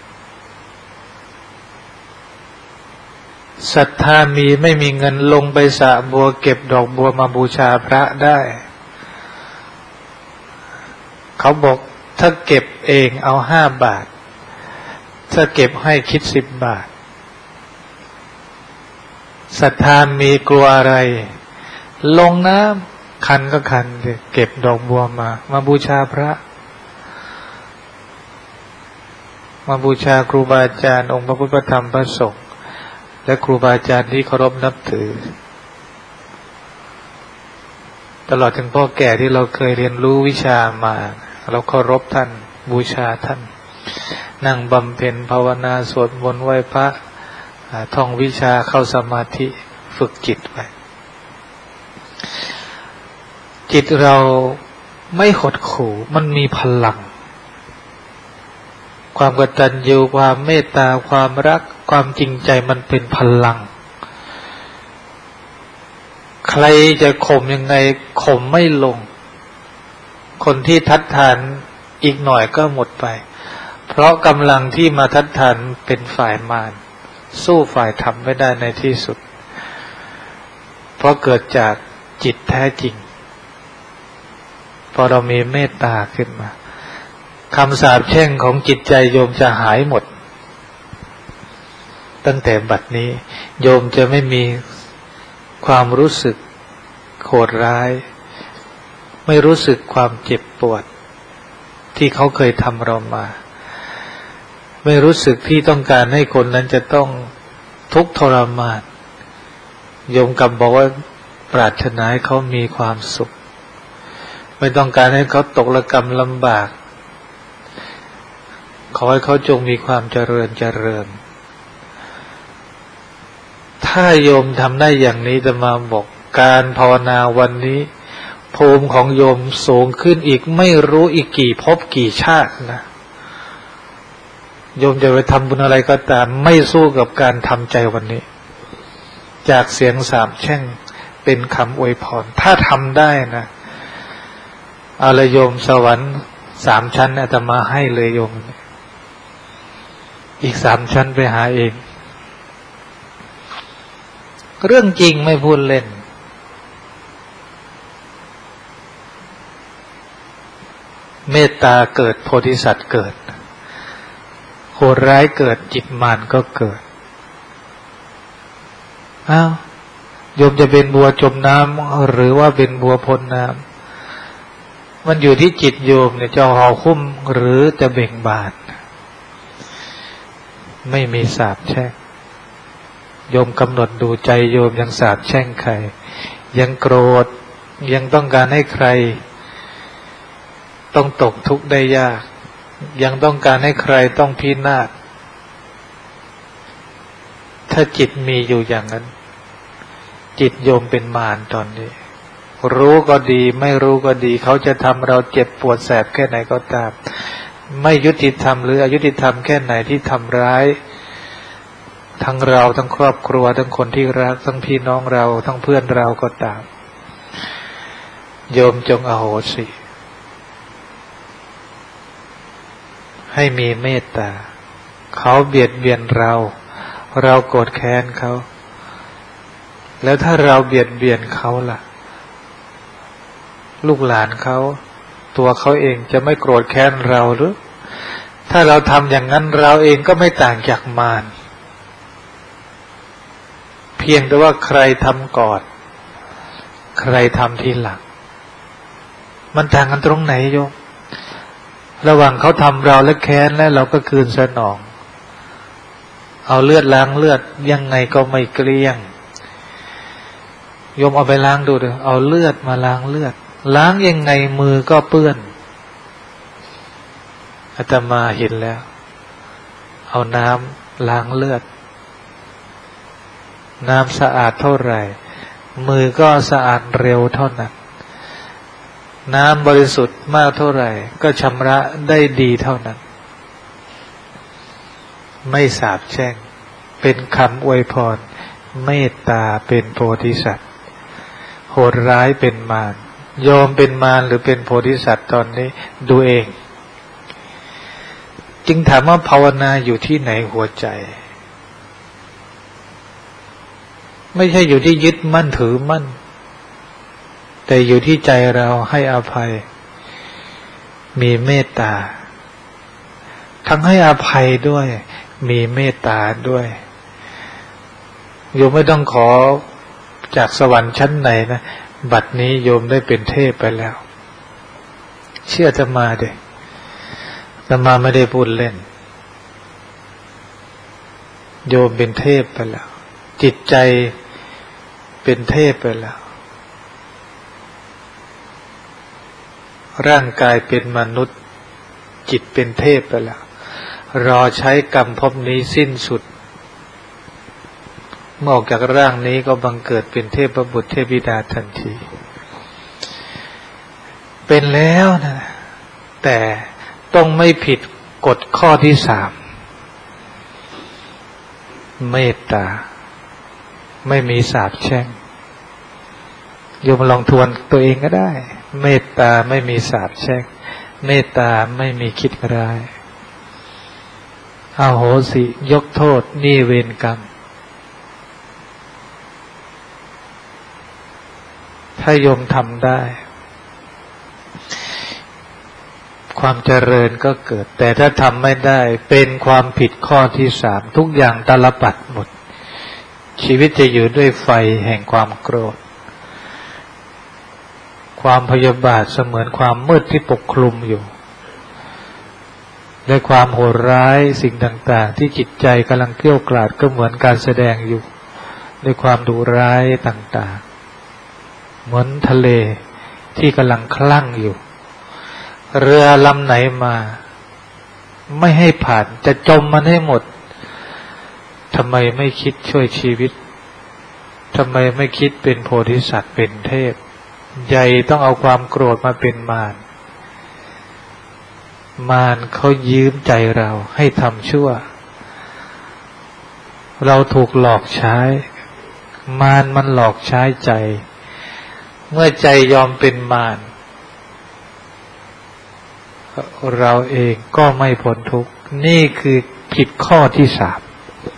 ศรัทธามีไม่มีเงินลงไปสระบัวเก็บดอกบัวมาบูชาพระได้เขาบอกถ้าเก็บเองเอาห้าบาทถ้าเก็บให้คิดสิบบาทศรัทธามีกลัวอะไรลงน้ำคันก็คันเก็บดอกบัวมามาบูชาพระมาบูชาครูบาอาจารย์องค์พระพุทธพระธรรมพระสงฆ์และครูบาอาจารย์ที่เคารพนับถือตลอดถึงพ่อแก่ที่เราเคยเรียนรู้วิชามาเราเคารพท่านบูชาท่านนั่งบำเพ็ญภาวนาสวดมนต์ไหว้พระท่องวิชาเข้าสมาธิฝึกจิตไว้จิตเราไม่หดหู่มันมีพลังความกตัญญูความเมตตาความรักความจริงใจมันเป็นพลังใครจะข่มยังไงข่มไม่ลงคนที่ทัดทานอีกหน่อยก็หมดไปเพราะกำลังที่มาทัดทานเป็นฝ่ายมารสู้ฝ่ายธรรมไม่ได้ในที่สุดเพราะเกิดจากจิตแท้จริงพอเรามีเมตตาขึ้นมาคำสาปแช่งของจิตใจโยมจะหายหมดตั้งแต่บัดนี้โยมจะไม่มีความรู้สึกโหดร้ายไม่รู้สึกความเจ็บปวดที่เขาเคยทำเรามาไม่รู้สึกที่ต้องการให้คนนั้นจะต้องทุกข์ทรมานโยมกลับบอกว่าปรารถนาให้เขามีความสุขไม่ต้องการให้เขาตกระกรรมลำบากขอให้เขาจงมีความเจริญเจริญถ้าโยมทำได้อย่างนี้จะมาบอกการภาวนาวันนี้ภูมิของโยมสูงขึ้นอีกไม่รู้อีกกี่ภพกี่ชาตินะโยมจะไปทำบุญอะไรก็ตามไม่สู้กับการทำใจวันนี้จากเสียงสาปแช่งเป็นคำอวยพรถ้าทำได้นะเอาละโยมสวรรค์สามชั้นอาตมาให้เลยโยมอีกสามชั้นไปหาเองเรื่องจริงไม่พูดเล่นเมตตาเกิดโพธิสัตว์เกิดโหดร้ายเกิดจิตมารก็เกิดอ้าวโยมจะเป็นบัวจมน้ำหรือว่าเป็นบัวพ้นน้ำมันอยู่ที่จิตโยมเนี่ยจะห่อคุ้มหรือจะเบ่งบานไม่มีสาปแช่งโยมกำหนดดูใจโยมยังสาปแช่งใครยังโกรธยังต้องการให้ใครต้องตกทุกข์ได้ยากยังต้องการให้ใครต้องพินาศถ้าจิตมีอยู่อย่างนั้นจิตโยมเป็นมารตอนนี้รู้ก็ดีไม่รู้ก็ดีเขาจะทำเราเจ็บปวดแสบแค่ไหนก็ตามไม่ยุติธรรมหรืออยุติธรรมแค่ไหนที่ทำร้ายทั้งเราทั้งครอบครัวทั้งคนที่รักทั้งพี่น้องเราทั้งเพื่อนเราก็ตามโยมจงอโหสิให้มีเมตตาเขาเบียดเบียนเราเราโกรธแค้นเขาแล้วถ้าเราเบียดเบียนเขาล่ะลูกหลานเขาตัวเขาเองจะไม่โกรธแค้นเราหรือถ้าเราทำอย่างนั้นเราเองก็ไม่ต่างจากมารเพียงแต่ว่าใครทำก่อนใครทำทีหลังมันต่างกันตรงไหนโยมระหว่างเขาทำเราและแค้นและเราก็คืนสนองเอาเลือดล้างเลือดยังไงก็ไม่เกลี้ยงโยมเอาไปล้างดูเถอะเอาเลือดมาล้างเลือดล้างยังไงมือก็เปื้อนอาตมาเห็นแล้วเอาน้ำล้างเลือดน้ำสะอาดเท่าไหร่มือก็สะอาดเร็วเท่านั้นน้ำบริสุทธิ์มากเท่าไหร่ก็ชำระได้ดีเท่านั้นไม่สาปแช่งเป็นคำอวยพรเมตตาเป็นโพธิสัตว์โหดร้ายเป็นมารยอมเป็นมารหรือเป็นโพธิสัตว์ตอนนี้ดูเองจึงถามว่าภาวนาอยู่ที่ไหนหัวใจไม่ใช่อยู่ที่ยึดมั่นถือมั่นแต่อยู่ที่ใจเราให้อภัยมีเมตตาทั้งให้อภัยด้วยมีเมตตาด้วยโยมไม่ต้องขอจากสวรรค์ชั้นไหนนะบัดนี้โยมได้เป็นเทพไปแล้วเชื่ออาตมาดิอาตมาไม่ได้พูดเล่นโยมเป็นเทพไปแล้วจิตใจเป็นเทพไปแล้วร่างกายเป็นมนุษย์จิตเป็นเทพไปแล้วรอใช้กรรมภพนี้สิ้นสุดเมื่อออกจากร่างนี้ก็บังเกิดเป็นเทพบุตรเทพธิดาทันทีเป็นแล้วนะแต่ต้องไม่ผิดกฎข้อที่สามเมตตาไม่มีสาปแช่งโยมลองทวนตัวเองก็ได้เมตตาไม่มีสาปแช่งเมตตาไม่มีคิดร้ายอโหสิยกโทษนี่เวรกรรมถ้าโยมทำได้ความเจริญก็เกิดแต่ถ้าทำไม่ได้เป็นความผิดข้อที่สามทุกอย่างตาลปัดหมดชีวิตจะอยู่ด้วยไฟแห่งความโกรธความพยาบาทเสมือนความมืดที่ปกคลุมอยู่และความโหดร้ายสิ่งต่างๆที่จิตใจกำลังเกลี้ยวกล่อมก็เหมือนการแสดงอยู่ด้วยความดุร้ายต่างๆเหมือนทะเลที่กำลังคลั่งอยู่เรือลำไหนมาไม่ให้ผ่านจะจมมันให้หมดทำไมไม่คิดช่วยชีวิตทำไมไม่คิดเป็นโพธิสัตว์เป็นเทพใหญ่ต้องเอาความโกรธมาเป็นมารมารเขายืมใจเราให้ทำชั่วเราถูกหลอกใช้มารมันหลอกใช้ใจเมื่อใจยอมเป็นมารเราเองก็ไม่พ้นทุกข์นี่คือผิดข้อที่สาม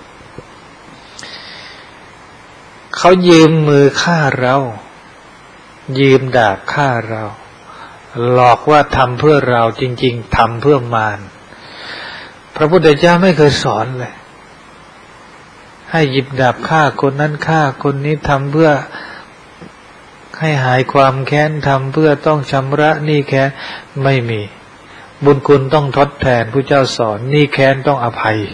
เขายืมมือฆ่าเรายืมดาบฆ่าเราหลอกว่าทำเพื่อเราจริงๆทำเพื่อมารพระพุทธเจ้าไม่เคยสอนเลยให้หยิบดาบฆ่าคนนั้นฆ่าคนนี้ทำเพื่อให้หายความแค้นทำเพื่อต้องชำระหนี้แค้นไม่มีบุญคุณต้องทดแทนพระเจ้าสอนหนี้แค้นต้องอภัย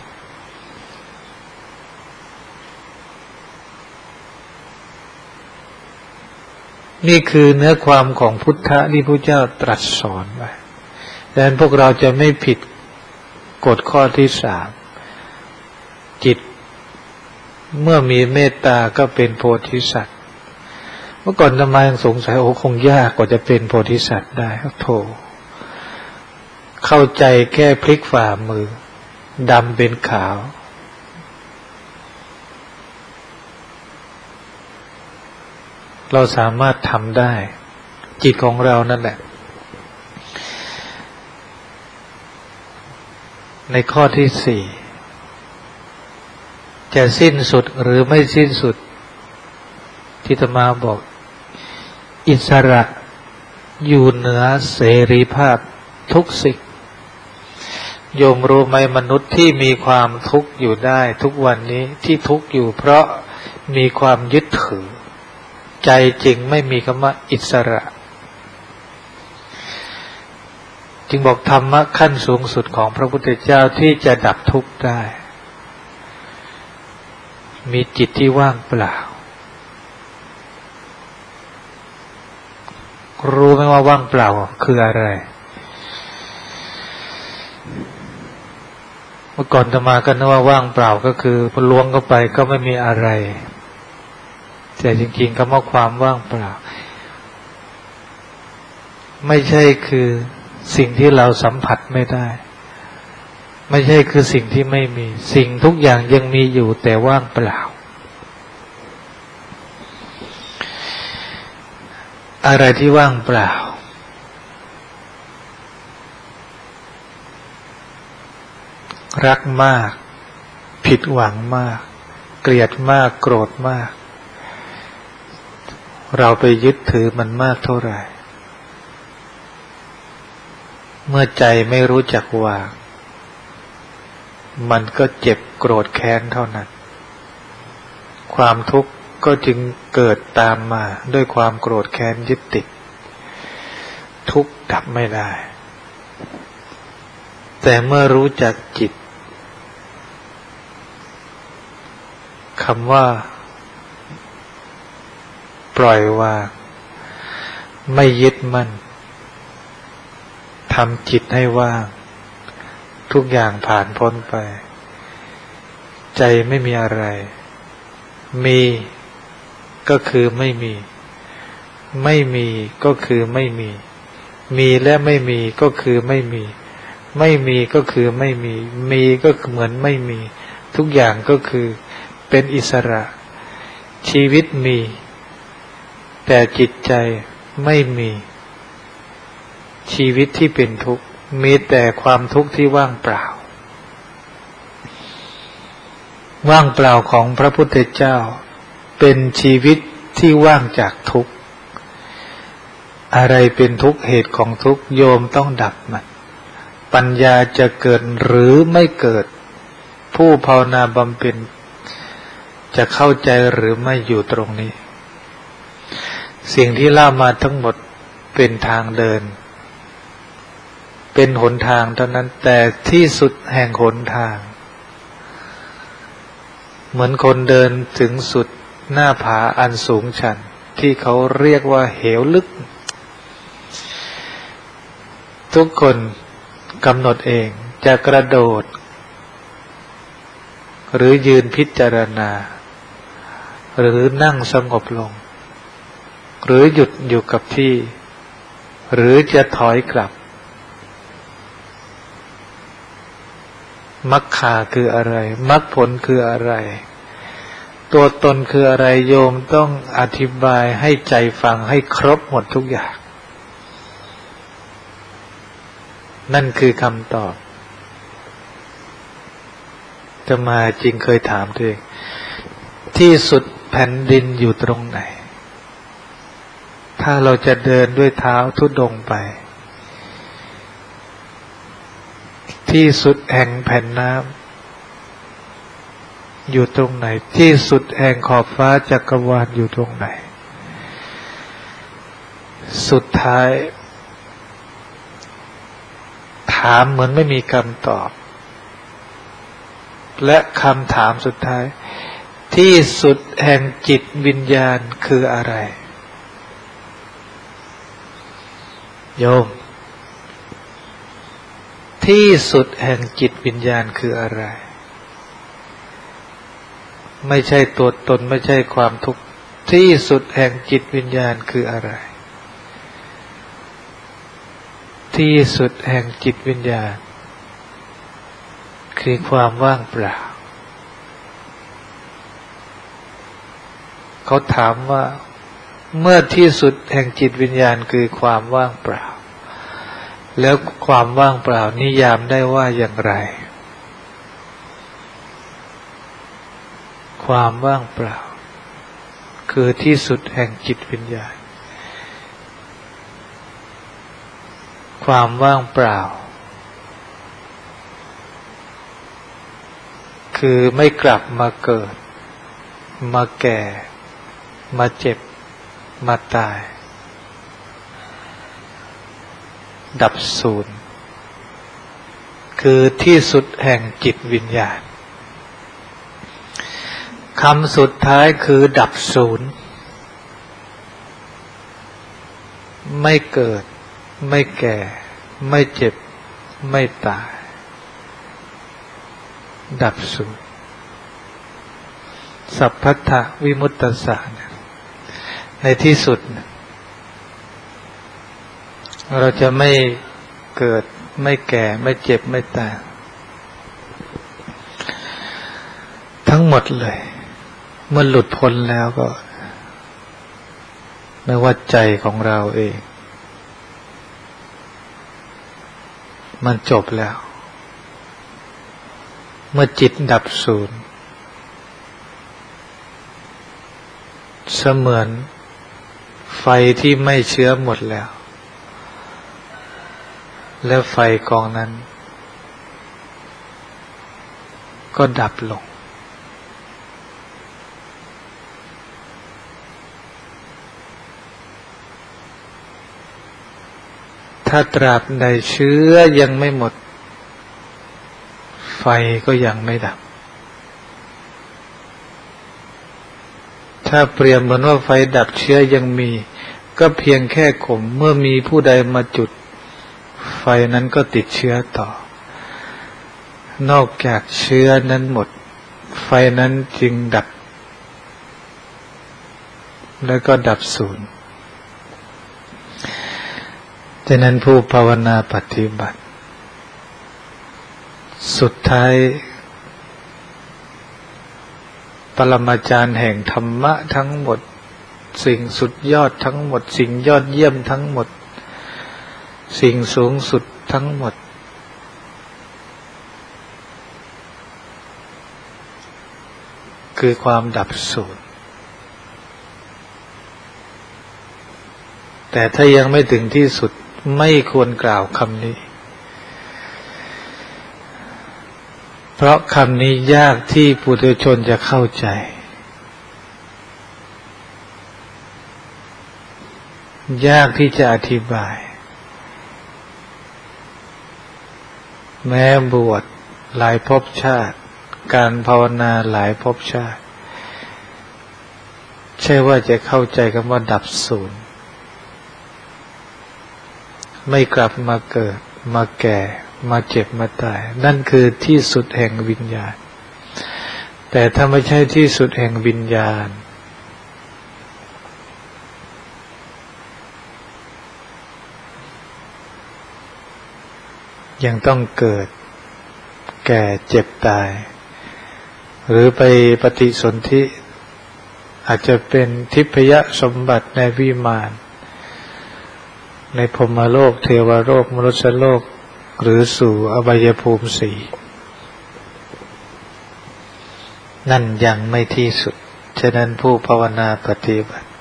นี่คือเนื้อความของพุทธะที่พระเจ้าตรัสสอนไว้ดังนั้นพวกเราจะไม่ผิดกฎข้อที่สามจิตเมื่อมีเมตตาก็เป็นโพธิสัตว์เมื่อก่อนทำไมยังสงสัยโอ้คงยากกว่าจะเป็นโพธิสัตว์ได้โธ่เข้าใจแค่พลิกฝ่ามือดำเป็นขาวเราสามารถทำได้จิตของเรานั่นแหละในข้อที่สี่จะสิ้นสุดหรือไม่สิ้นสุดที่อาตมาบอกอิสระอยู่เหนือเสรีภาพทุกสิ่งโยมรู้ไหมมนุษย์ที่มีความทุกข์อยู่ได้ทุกวันนี้ที่ทุกข์อยู่เพราะมีความยึดถือใจจริงไม่มีคำว่าอิสระจึงบอกธรรมะขั้นสูงสุดของพระพุทธเจ้าที่จะดับทุกข์ได้มีจิตที่ว่างเปล่ารู้ไหมว่าว่างเปล่าคืออะไรเมื่อก่อนอาตมาก็นึกว่าว่างเปล่าก็คือพอล้วงเข้าไปก็ไม่มีอะไรแต่จริงๆคำว่าความว่างเปล่าไม่ใช่คือสิ่งที่เราสัมผัสไม่ได้ไม่ใช่คือสิ่งที่ไม่มีสิ่งทุกอย่างยังมีอยู่แต่ว่างเปล่าอะไรที่ว่างเปล่ารักมากผิดหวังมากเกลียดมากโกรธมากเราไปยึดถือมันมากเท่าไหร่เมื่อใจไม่รู้จักวางมันก็เจ็บโกรธแค้นเท่านั้นความทุกข์ก็จึงเกิดตามมาด้วยความโกรธแค้นยึดติดทุกข์ดับไม่ได้แต่เมื่อรู้จักจิตคำว่าปล่อยวางไม่ยึดมั่นทำจิตให้ว่างทุกอย่างผ่านพ้นไปใจไม่มีอะไรมีก็คือไม่มีไม่มีก็คือไม่มีมีและไม่มีก็คือไม่มีไม่มีก็คือไม่มีมีก็เหมือนไม่มีทุกอย่างก็คือเป็นอิสระชีวิตมีแต่จิตใจไม่มีชีวิตที่เป็นทุกข์มีแต่ความทุกข์ที่ว่างเปล่าว่างเปล่าของพระพุทธเจ้าเป็นชีวิตที่ว่างจากทุกข์อะไรเป็นทุกข์เหตุของทุกข์โยมต้องดับมันปัญญาจะเกิดหรือไม่เกิดผู้ภาวนาบำเพ็ญจะเข้าใจหรือไม่อยู่ตรงนี้สิ่งที่เล่ามาทั้งหมดเป็นทางเดินเป็นหนทางเท่านั้นแต่ที่สุดแห่งหนทางเหมือนคนเดินถึงสุดหน้าผาอันสูงชันที่เขาเรียกว่าเหวลึกทุกคนกำหนดเองจะกระโดดหรือยืนพิจารณาหรือนั่งสงบลงหรือหยุดอยู่กับที่หรือจะถอยกลับมรรคาคืออะไรมรรคผลคืออะไรตัวตนคืออะไรโยมต้องอธิบายให้ใจฟังให้ครบหมดทุกอย่างนั่นคือคำตอบจะมาจริงเคยถามตัวเองที่สุดแผ่นดินอยู่ตรงไหนถ้าเราจะเดินด้วยเท้าธุดงค์ไปที่สุดแห่งแผ่นน้ำอยู่ตรงไหนที่สุดแห่งขอบฟ้าจักรวาลอยู่ตรงไหนสุดท้ายถามเหมือนไม่มีคำตอบและคำถามสุดท้ายที่สุดแห่งจิตวิญญาณคืออะไรโยมที่สุดแห่งจิตวิญญาณคืออะไรไม่ใช่ตัวตนไม่ใช่ความทุกข์ที่สุดแห่งจิตวิญญาณคืออะไรที่สุดแห่งจิตวิญญาณคือความว่างเปล่าเขาถามว่าเมื่อที่สุดแห่งจิตวิญญาณคือความว่างเปล่าแล้วความว่างเปล่านิยามได้ว่าอย่างไรความว่างเปล่าคือที่สุดแห่งจิตวิญญาณความว่างเปล่าคือไม่กลับมาเกิดมาแก่มาเจ็บมาตายดับศูนย์คือที่สุดแห่งจิตวิญญาณคำสุดท้ายคือดับศูนย์ไม่เกิดไม่แก่ไม่เจ็บไม่ตายดับศูนย์สัพพัทธวิมุตตัสสะในที่สุดเราจะไม่เกิดไม่แก่ไม่เจ็บไม่ตายทั้งหมดเลยเมื่อหลุดพ้นแล้วก็ไม่ว่าใจของเราเองมันจบแล้วเมื่อจิตดับศูนย์เสมือนไฟที่ไม่เชื้อหมดแล้วแล้วไฟกองนั้นก็ดับลงถ้าตราบใดเชื้อยังไม่หมดไฟก็ยังไม่ดับถ้าเปรียบเหมือนว่าไฟดับเชื้อยังมีก็เพียงแค่ข่มเมื่อมีผู้ใดมาจุดไฟนั้นก็ติดเชื้อต่อนอกจากเชื้อนั้นหมดไฟนั้นจึงดับแล้วก็ดับศูนย์ฉะนั้นผู้ภาวนาปฏิบัติสุดท้ายปรมาจารย์แห่งธรรมะทั้งหมดสิ่งสุดยอดทั้งหมดสิ่งยอดเยี่ยมทั้งหมดสิ่งสูงสุดทั้งหมดคือความดับศูนย์แต่ถ้ายังไม่ถึงที่สุดไม่ควรกล่าวคำนี้เพราะคำนี้ยากที่ปุถุชนจะเข้าใจยากที่จะอธิบายแม้บวชหลายภพชาติการภาวนาหลายภพชาติใช่ว่าจะเข้าใจคำว่าดับศูนย์ไม่กลับมาเกิดมาแก่มาเจ็บมาตายนั่นคือที่สุดแห่งวิญญาณแต่ถ้าไม่ใช่ที่สุดแห่งวิญญาณยังต้องเกิดแก่เจ็บตายหรือไปปฏิสนธิอาจจะเป็นทิพยสมบัติในวิมานในพรหมโลกเทวโลกมนุษยโลกหรือสู่อบายภูมิสี่นั่นยังไม่ที่สุดฉะนั้นผู้ภาวนาปฏิบัติ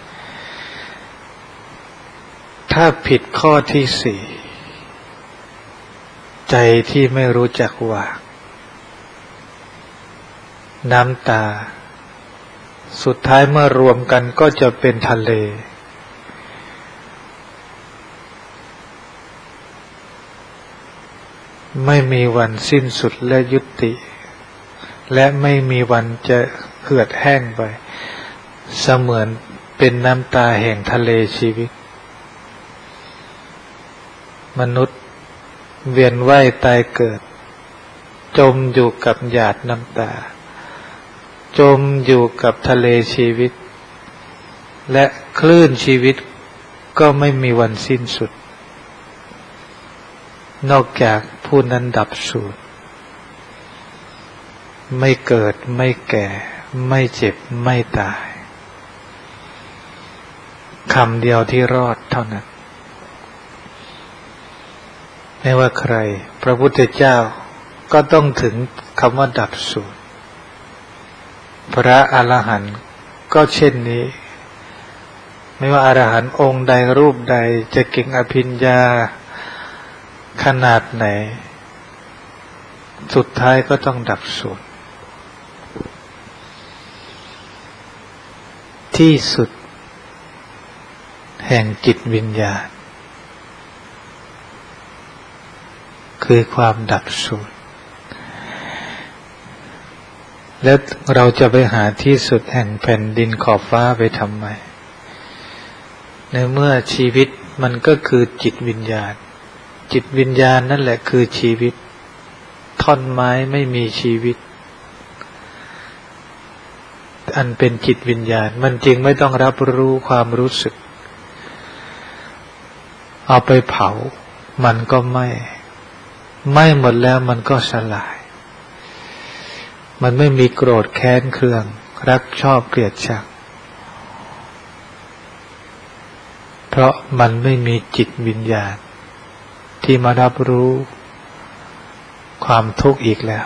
ถ้าผิดข้อที่สี่ใจที่ไม่รู้จักวางน้ำตาสุดท้ายเมื่อรวมกันก็จะเป็นทะเลไม่มีวันสิ้นสุดและยุติและไม่มีวันจะเหือดแห้งไปเสมือนเป็นน้ำตาแห่งทะเลชีวิตมนุษย์เวียนว่ายตายเกิดจมอยู่กับหยาดน้ำตาจมอยู่กับทะเลชีวิตและคลื่นชีวิตก็ไม่มีวันสิ้นสุดนอกจากผู้นั้นดับสูญไม่เกิดไม่แก่ไม่เจ็บไม่ตายคำเดียวที่รอดเท่านั้นไม่ว่าใครพระพุทธเจ้าก็ต้องถึงคำว่าดับสูญพระอรหันต์ก็เช่นนี้ไม่ว่าอรหันต์องค์ใดรูปใดจะเก่งอภิญญาขนาดไหนสุดท้ายก็ต้องดับสูญที่สุดแห่งจิตวิญญาณคือความดับสูญแล้วเราจะไปหาที่สุดแห่งแผ่นดินขอบฟ้าไปทำไมในเมื่อชีวิตมันก็คือจิตวิญญาณจิตวิญญาณนั่นแหละคือชีวิตท่อนไม้ไม่มีชีวิตอันเป็นจิตวิญญาณมันจึงไม่ต้องรับรู้ความรู้สึกเอาไปเผามันก็ไม่ไม่หมดแล้วมันก็สลายมันไม่มีโกรธแค้นเคืองรักชอบเกลียดชังเพราะมันไม่มีจิตวิญญาณที่มารับรู้ความทุกข์อีกแล้ว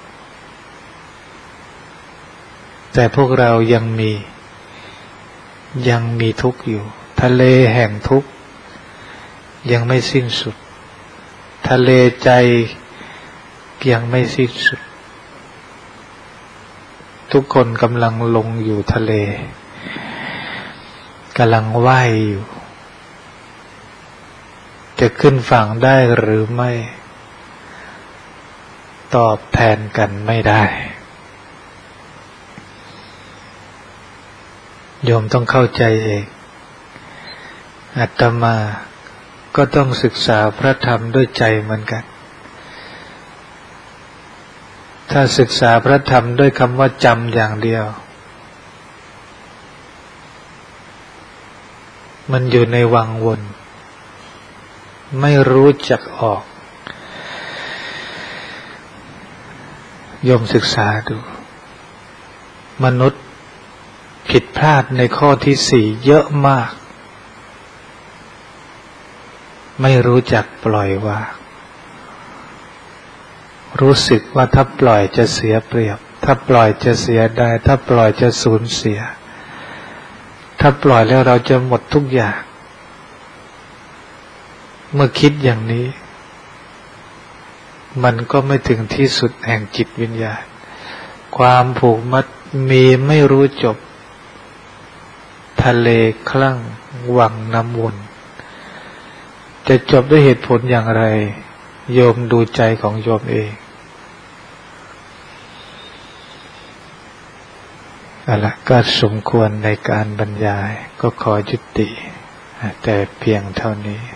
แต่พวกเรายังมียังมีทุกข์อยู่ทะเลแห่งทุกข์ยังไม่สิ้นสุดทะเลใจยังไม่สิ้นสุดทุกคนกำลังลงอยู่ทะเลกำลังว่ายอยู่จะขึ้นฝั่งได้หรือไม่ตอบแทนกันไม่ได้โยมต้องเข้าใจเองอาตมาก็ต้องศึกษาพระธรรมด้วยใจเหมือนกันถ้าศึกษาพระธรรมด้วยคำว่าจำอย่างเดียวมันอยู่ในวังวนไม่รู้จักออกโยมศึกษาดูมนุษย์ผิดพลาดในข้อที่สี่เยอะมากไม่รู้จักปล่อยวางรู้สึกว่าถ้าปล่อยจะเสียเปรียบถ้าปล่อยจะเสียดายถ้าปล่อยจะสูญเสียถ้าปล่อยแล้วเราจะหมดทุกอย่างเมื่อคิดอย่างนี้มันก็ไม่ถึงที่สุดแห่งจิตวิญญาณความผูกมัดมีไม่รู้จบทะเลคลั่งวังน้ำวนจะจบด้วยเหตุผลอย่างไรโยมดูใจของโยมเองเอาละก็สมควรในการบรรยายก็ขอยุติแต่เพียงเท่านี้